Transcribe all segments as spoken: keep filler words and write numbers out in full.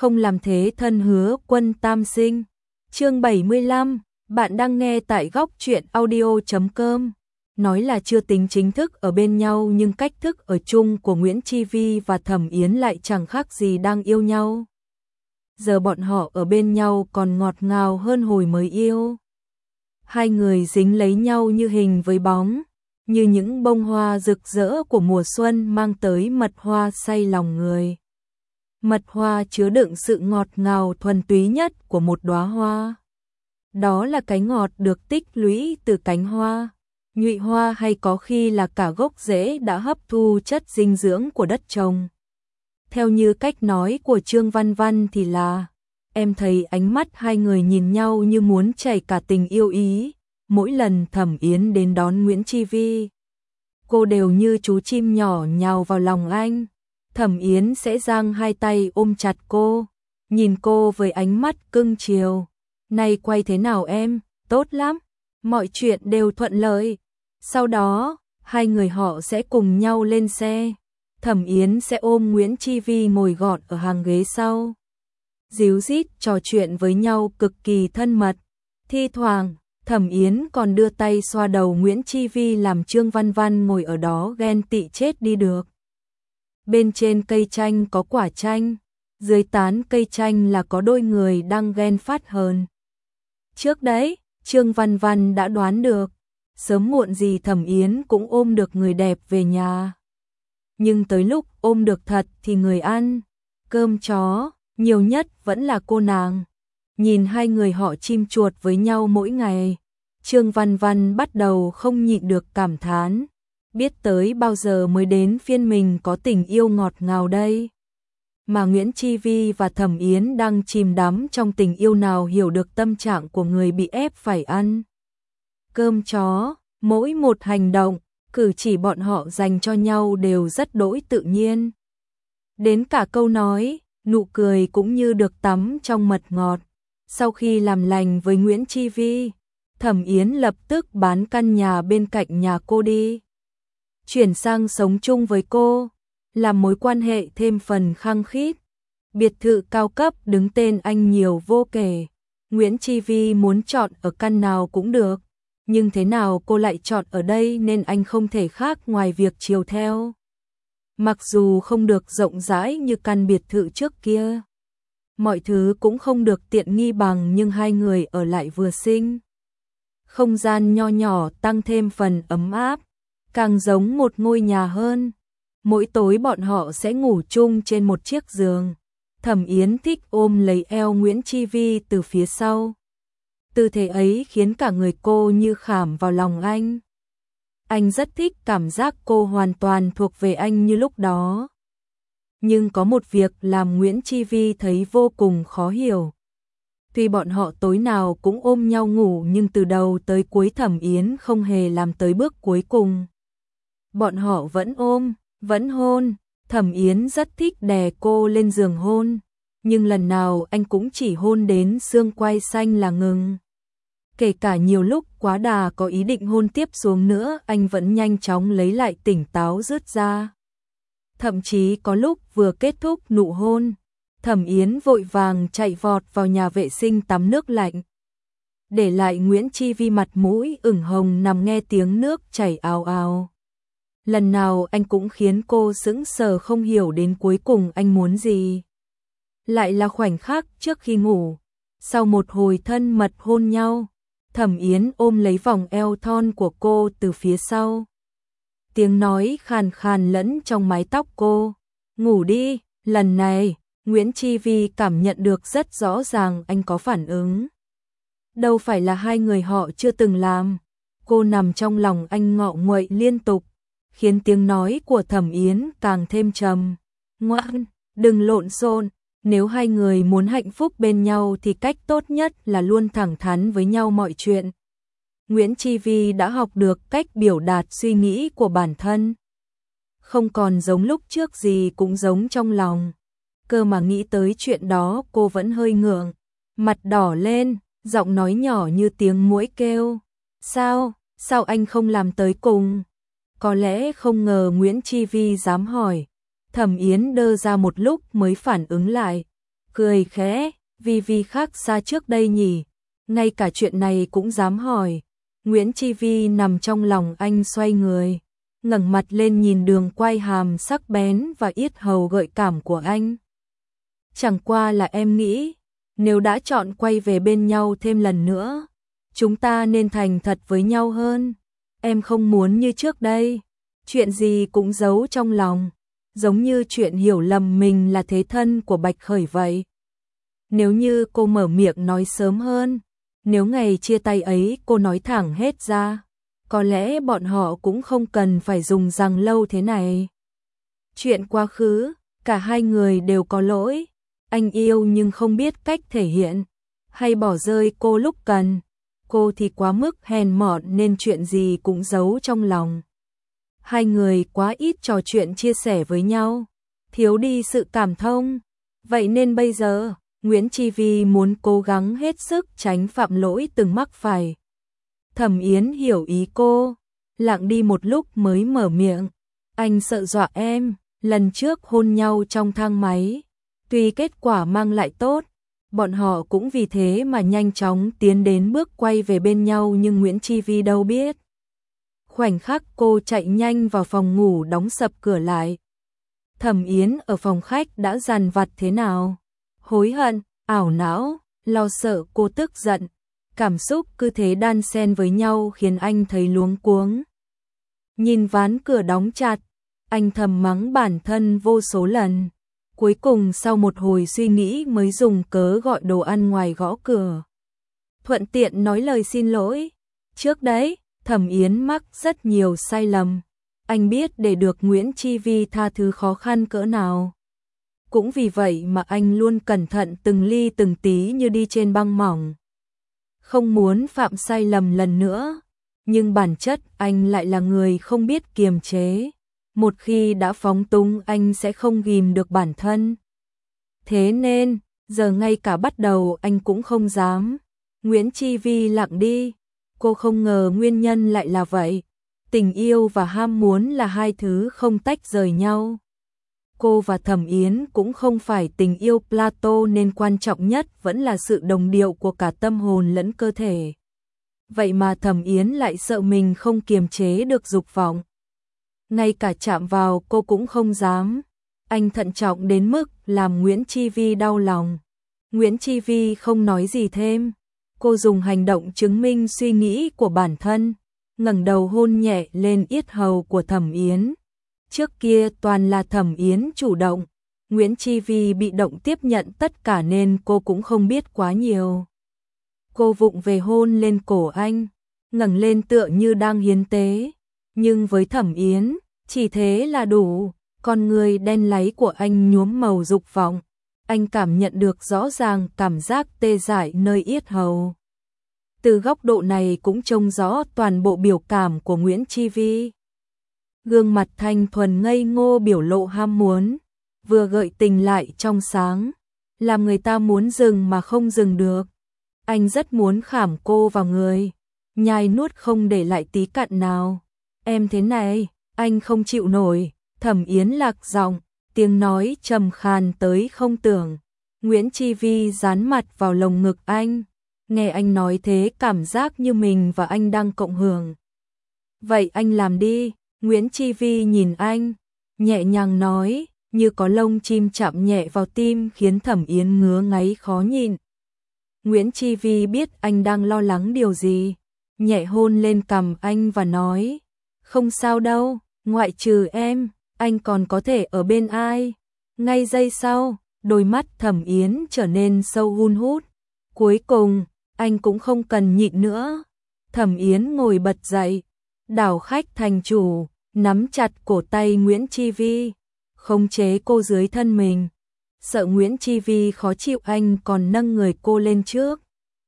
không làm thế thân hứa quân tam sinh. Chương bảy mươi lăm, bạn đang nghe tại góc truyện audio chấm com. Nói là chưa tính chính thức ở bên nhau nhưng cách thức ở chung của Nguyễn Chi Vi và Thẩm Yến lại chẳng khác gì đang yêu nhau. Giờ bọn họ ở bên nhau còn ngọt ngào hơn hồi mới yêu. Hai người dính lấy nhau như hình với bóng, như những bông hoa rực rỡ của mùa xuân mang tới mật hoa say lòng người. Mật hoa chứa đựng sự ngọt ngào thuần túy nhất của một đóa hoa. Đó là cái ngọt được tích lũy từ cánh hoa, nhụy hoa hay có khi là cả gốc rễ đã hấp thu chất dinh dưỡng của đất trồng. Theo như cách nói của Trương Văn Văn thì là, em thấy ánh mắt hai người nhìn nhau như muốn chảy cả tình yêu ý, mỗi lần Thẩm Yến đến đón Nguyễn Chi Vi. Cô đều như chú chim nhỏ nhào vào lòng anh. Thẩm Yến sẽ giang hai tay ôm chặt cô, nhìn cô với ánh mắt cưng chiều. Này quay thế nào em, tốt lắm, mọi chuyện đều thuận lợi. Sau đó, hai người họ sẽ cùng nhau lên xe. Thẩm Yến sẽ ôm Nguyễn Chi Vi ngồi gọn ở hàng ghế sau. Díu dít trò chuyện với nhau cực kỳ thân mật. Thi thoảng, Thẩm Yến còn đưa tay xoa đầu Nguyễn Chi Vi làm Trương Văn Văn ngồi ở đó ghen tị chết đi được. Bên trên cây chanh có quả chanh, dưới tán cây chanh là có đôi người đang ghen phát hờn. Trước đấy, Trương Văn Văn đã đoán được, sớm muộn gì Thẩm Yến cũng ôm được người đẹp về nhà. Nhưng tới lúc ôm được thật thì người ăn cơm chó nhiều nhất vẫn là cô nàng. Nhìn hai người họ chim chuột với nhau mỗi ngày, Trương Văn Văn bắt đầu không nhịn được cảm thán, biết tới bao giờ mới đến phiên mình có tình yêu ngọt ngào đây. Mà Nguyễn Chi Vi và Thẩm Yến đang chìm đắm trong tình yêu nào hiểu được tâm trạng của người bị ép phải ăn cơm chó. Mỗi một hành động, cử chỉ bọn họ dành cho nhau đều rất đỗi tự nhiên. Đến cả câu nói, nụ cười cũng như được tắm trong mật ngọt. Sau khi làm lành với Nguyễn Chi Vi, Thẩm Yến lập tức bán căn nhà bên cạnh nhà cô đi, chuyển sang sống chung với cô, làm mối quan hệ thêm phần khăng khít. Biệt thự cao cấp đứng tên anh nhiều vô kể. Nguyễn Chi Vi muốn chọn ở căn nào cũng được, nhưng thế nào cô lại chọn ở đây nên anh không thể khác ngoài việc chiều theo. Mặc dù không được rộng rãi như căn biệt thự trước kia, mọi thứ cũng không được tiện nghi bằng, nhưng hai người ở lại vừa xinh. Không gian nho nhỏ tăng thêm phần ấm áp, càng giống một ngôi nhà hơn. Mỗi tối bọn họ sẽ ngủ chung trên một chiếc giường. Thẩm Yến thích ôm lấy eo Nguyễn Chi Vi từ phía sau. Tư thế ấy khiến cả người cô như khảm vào lòng anh. Anh rất thích cảm giác cô hoàn toàn thuộc về anh như lúc đó. Nhưng có một việc làm Nguyễn Chi Vi thấy vô cùng khó hiểu. Tuy bọn họ tối nào cũng ôm nhau ngủ nhưng từ đầu tới cuối Thẩm Yến không hề làm tới bước cuối cùng. Bọn họ vẫn ôm, vẫn hôn. Thẩm Yến rất thích đè cô lên giường hôn, nhưng lần nào anh cũng chỉ hôn đến xương quai xanh là ngừng. Kể cả nhiều lúc quá đà có ý định hôn tiếp xuống nữa, anh vẫn nhanh chóng lấy lại tỉnh táo rứt ra. Thậm chí có lúc vừa kết thúc nụ hôn, Thẩm Yến vội vàng chạy vọt vào nhà vệ sinh tắm nước lạnh, để lại Nguyễn Chi Vi mặt mũi ửng hồng nằm nghe tiếng nước chảy ào ào. Lần nào anh cũng khiến cô sững sờ không hiểu đến cuối cùng anh muốn gì. Lại là khoảnh khắc trước khi ngủ, sau một hồi thân mật hôn nhau, Thẩm Yến ôm lấy vòng eo thon của cô từ phía sau. Tiếng nói khàn khàn lẫn trong mái tóc cô. Ngủ đi, lần này, Nguyễn Chi Vi cảm nhận được rất rõ ràng anh có phản ứng. Đâu phải là hai người họ chưa từng làm. Cô nằm trong lòng anh ngọ nguậy liên tục, khiến tiếng nói của Thẩm Yến càng thêm trầm. Ngoan, đừng lộn xộn. Nếu hai người muốn hạnh phúc bên nhau thì cách tốt nhất là luôn thẳng thắn với nhau mọi chuyện. Nguyễn Chi Vi đã học được cách biểu đạt suy nghĩ của bản thân. Không còn giống lúc trước gì cũng giống trong lòng. Cơ mà nghĩ tới chuyện đó cô vẫn hơi ngượng, mặt đỏ lên, giọng nói nhỏ như tiếng muỗi kêu. Sao, sao anh không làm tới cùng? Có lẽ không ngờ Nguyễn Chi Vi dám hỏi. Thẩm Yến đơ ra một lúc mới phản ứng lại. cười khẽ, vì vì khác xa trước đây nhỉ, ngay cả chuyện này cũng dám hỏi. Nguyễn Chi Vi nằm trong lòng anh xoay người, ngẩng mặt lên nhìn đường quai hàm sắc bén và yết hầu gợi cảm của anh. Chẳng qua là em nghĩ, nếu đã chọn quay về bên nhau thêm lần nữa, chúng ta nên thành thật với nhau hơn. Em không muốn như trước đây, chuyện gì cũng giấu trong lòng, giống như chuyện hiểu lầm mình là thế thân của Bạch Khởi vậy. Nếu như cô mở miệng nói sớm hơn, nếu ngày chia tay ấy cô nói thẳng hết ra, có lẽ bọn họ cũng không cần phải dùng rằng lâu thế này. Chuyện quá khứ, cả hai người đều có lỗi, anh yêu nhưng không biết cách thể hiện, hay bỏ rơi cô lúc cần, cô thì quá mức hèn mọn nên chuyện gì cũng giấu trong lòng. Hai người quá ít trò chuyện chia sẻ với nhau, thiếu đi sự cảm thông, vậy nên bây giờ Nguyễn Chi Vi muốn cố gắng hết sức tránh phạm lỗi từng mắc phải. Thẩm Yến hiểu ý cô, lặng đi một lúc mới mở miệng. Anh sợ dọa em, lần trước hôn nhau trong thang máy, tuy kết quả mang lại tốt, bọn họ cũng vì thế mà nhanh chóng tiến đến bước quay về bên nhau, nhưng Nguyễn Chi Vi đâu biết. Khoảnh khắc cô chạy nhanh vào phòng ngủ đóng sập cửa lại. Thẩm Yến ở phòng khách đã dằn vặt thế nào? Hối hận, ảo não, lo sợ, cô tức giận. Cảm xúc cứ thế đan xen với nhau khiến anh thấy luống cuống. Nhìn ván cửa đóng chặt, anh thầm mắng bản thân vô số lần. Cuối cùng sau một hồi suy nghĩ mới dùng cớ gọi đồ ăn ngoài gõ cửa. Thuận tiện nói lời xin lỗi. Trước đấy, Thẩm Yến mắc rất nhiều sai lầm. Anh biết để được Nguyễn Chi Vi tha thứ khó khăn cỡ nào. Cũng vì vậy mà anh luôn cẩn thận từng ly từng tí như đi trên băng mỏng. Không muốn phạm sai lầm lần nữa. Nhưng bản chất anh lại là người không biết kiềm chế. Một khi đã phóng túng anh sẽ không ghìm được bản thân. Thế nên, giờ ngay cả bắt đầu anh cũng không dám. Nguyễn Chi Vi lặng đi. Cô không ngờ nguyên nhân lại là vậy. Tình yêu và ham muốn là hai thứ không tách rời nhau. Cô và Thẩm Yến cũng không phải tình yêu Plato nên quan trọng nhất vẫn là sự đồng điệu của cả tâm hồn lẫn cơ thể. Vậy mà Thẩm Yến lại sợ mình không kiềm chế được dục vọng. Ngay cả chạm vào cô cũng không dám. Anh thận trọng đến mức làm Nguyễn Chi Vi đau lòng. Nguyễn Chi Vi không nói gì thêm. Cô dùng hành động chứng minh suy nghĩ của bản thân, ngẩng đầu hôn nhẹ lên yết hầu của Thẩm Yến. Trước kia toàn là Thẩm Yến chủ động, Nguyễn Chi Vi bị động tiếp nhận tất cả nên cô cũng không biết quá nhiều. Cô vụng về hôn lên cổ anh, ngẩng lên tựa như đang hiến tế. Nhưng với Thẩm Yến, chỉ thế là đủ. Con người đen láy của anh nhuốm màu dục vọng. Anh cảm nhận được rõ ràng cảm giác tê dại nơi yết hầu. Từ góc độ này cũng trông rõ toàn bộ biểu cảm của Nguyễn Chi Vi. Gương mặt thanh thuần ngây ngô biểu lộ ham muốn, vừa gợi tình lại trong sáng, làm người ta muốn dừng mà không dừng được. Anh rất muốn khảm cô vào người, nhai nuốt không để lại tí cặn nào. Em thế này, anh không chịu nổi. Thẩm Yến lạc giọng, tiếng nói trầm khàn tới không tưởng. Nguyễn Chi Vi dán mặt vào lồng ngực anh, nghe anh nói thế cảm giác như mình và anh đang cộng hưởng. Vậy anh làm đi. Nguyễn Chi Vi nhìn anh, nhẹ nhàng nói, như có lông chim chạm nhẹ vào tim khiến Thẩm Yến ngứa ngáy khó nhịn. Nguyễn Chi Vi biết anh đang lo lắng điều gì, nhẹ hôn lên cằm anh và nói, không sao đâu, ngoại trừ em, anh còn có thể ở bên ai. Ngay giây sau, đôi mắt Thẩm Yến trở nên sâu hun hút. Cuối cùng, anh cũng không cần nhịn nữa. Thẩm Yến ngồi bật dậy, đảo khách thành chủ, nắm chặt cổ tay Nguyễn Chi Vi, khống chế cô dưới thân mình. Sợ Nguyễn Chi Vi khó chịu anh còn nâng người cô lên trước,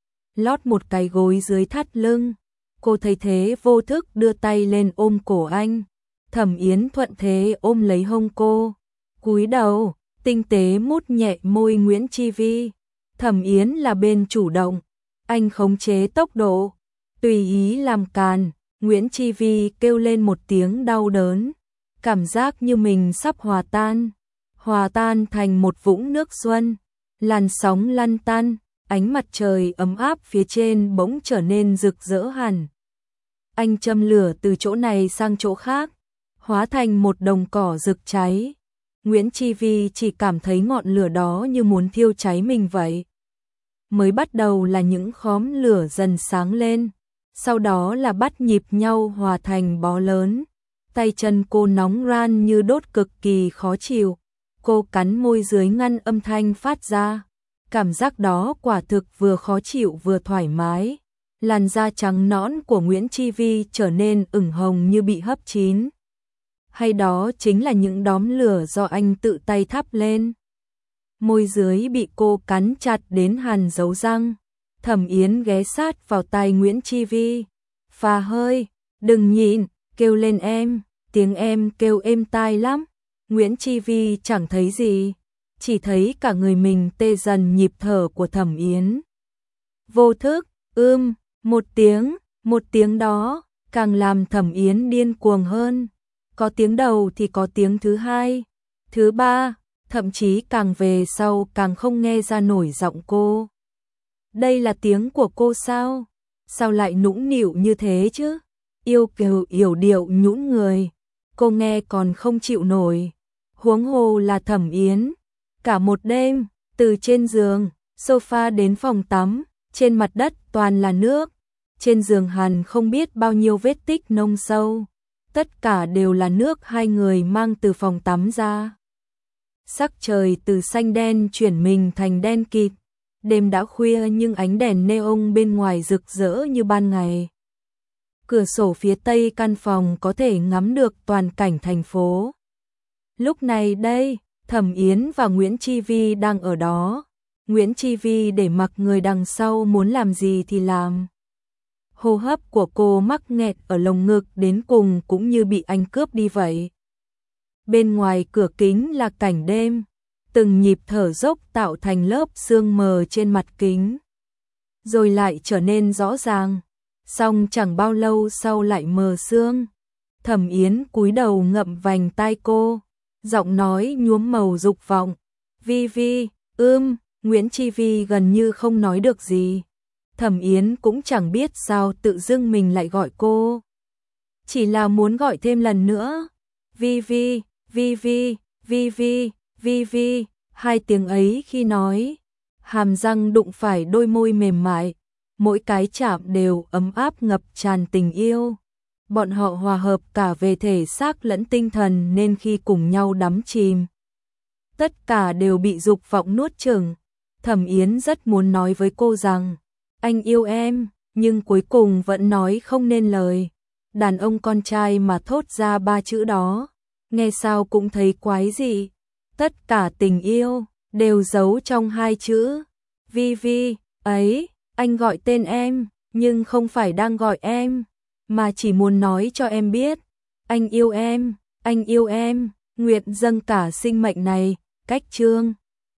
lót một cái gối dưới thắt lưng. Cô thấy thế vô thức đưa tay lên ôm cổ anh. Thẩm Yến thuận thế ôm lấy hông cô, cúi đầu, tinh tế mút nhẹ môi Nguyễn Chi Vi. Thẩm Yến là bên chủ động, anh khống chế tốc độ, tùy ý làm càn. Nguyễn Chi Vi kêu lên một tiếng đau đớn, cảm giác như mình sắp hòa tan, hòa tan thành một vũng nước xuân. Làn sóng lăn tăn, ánh mặt trời ấm áp phía trên bỗng trở nên rực rỡ hẳn. Anh châm lửa từ chỗ này sang chỗ khác, hóa thành một đồng cỏ rực cháy. Nguyễn Chi Vi chỉ cảm thấy ngọn lửa đó như muốn thiêu cháy mình vậy. Mới bắt đầu là những khóm lửa dần sáng lên, sau đó là bắt nhịp nhau hòa thành bó lớn. Tay chân cô nóng ran như đốt, cực kỳ khó chịu. Cô cắn môi dưới ngăn âm thanh phát ra. Cảm giác đó quả thực vừa khó chịu vừa thoải mái. Làn da trắng nõn của Nguyễn Chi Vi trở nên ửng hồng như bị hấp chín. Hay đó chính là những đốm lửa do anh tự tay thắp lên. Môi dưới bị cô cắn chặt đến hằn dấu răng. Thẩm Yến ghé sát vào tai Nguyễn Chi Vi. Phà hơi, đừng nhịn, kêu lên em, tiếng em kêu êm tai lắm. Nguyễn Chi Vi chẳng thấy gì, chỉ thấy cả người mình tê dần nhịp thở của Thẩm Yến. Vô thức, ưm, một tiếng, một tiếng đó, càng làm Thẩm Yến điên cuồng hơn. Có tiếng đầu thì có tiếng thứ hai, thứ ba, thậm chí càng về sau càng không nghe ra nổi giọng cô. Đây là tiếng của cô sao? Sao lại nũng nịu như thế chứ? Yêu kiều yểu điệu nhũn người, cô nghe còn không chịu nổi. Huống hồ là Thẩm Yến. Cả một đêm, từ trên giường, sofa đến phòng tắm, trên mặt đất toàn là nước. Trên giường hằn không biết bao nhiêu vết tích nông sâu. Tất cả đều là nước hai người mang từ phòng tắm ra. Sắc trời từ xanh đen chuyển mình thành đen kịt. Đêm đã khuya nhưng ánh đèn neon bên ngoài rực rỡ như ban ngày. Cửa sổ phía tây căn phòng có thể ngắm được toàn cảnh thành phố. Lúc này đây, Thẩm Yến và Nguyễn Chi Vi đang ở đó. Nguyễn Chi Vi để mặc người đằng sau muốn làm gì thì làm. Hô hấp của cô mắc nghẹt ở lồng ngực đến cùng cũng như bị anh cướp đi vậy. Bên ngoài cửa kính là cảnh đêm, từng nhịp thở dốc tạo thành lớp sương mờ trên mặt kính. Rồi lại trở nên rõ ràng, xong chẳng bao lâu sau lại mờ sương. Thẩm Yến cúi đầu ngậm vành tai cô, giọng nói nhuốm màu dục vọng. Vi Vi, ưm, Nguyễn Chi Vi gần như không nói được gì. Thẩm Yến cũng chẳng biết sao tự dưng mình lại gọi cô. Chỉ là muốn gọi thêm lần nữa. Vi Vi, Vi Vi, Vi Vi, Vi Vi, hai tiếng ấy khi nói. Hàm răng đụng phải đôi môi mềm mại, mỗi cái chạm đều ấm áp ngập tràn tình yêu. Bọn họ hòa hợp cả về thể xác lẫn tinh thần nên khi cùng nhau đắm chìm, tất cả đều bị dục vọng nuốt chửng. Thẩm Yến rất muốn nói với cô rằng anh yêu em, nhưng cuối cùng vẫn nói không nên lời. Đàn ông con trai mà thốt ra ba chữ đó, nghe sao cũng thấy quái dị. Tất cả tình yêu đều giấu trong hai chữ. Vi Vi, ấy, anh gọi tên em, nhưng không phải đang gọi em, mà chỉ muốn nói cho em biết, anh yêu em, anh yêu em, nguyện dâng cả sinh mệnh này, cách chương.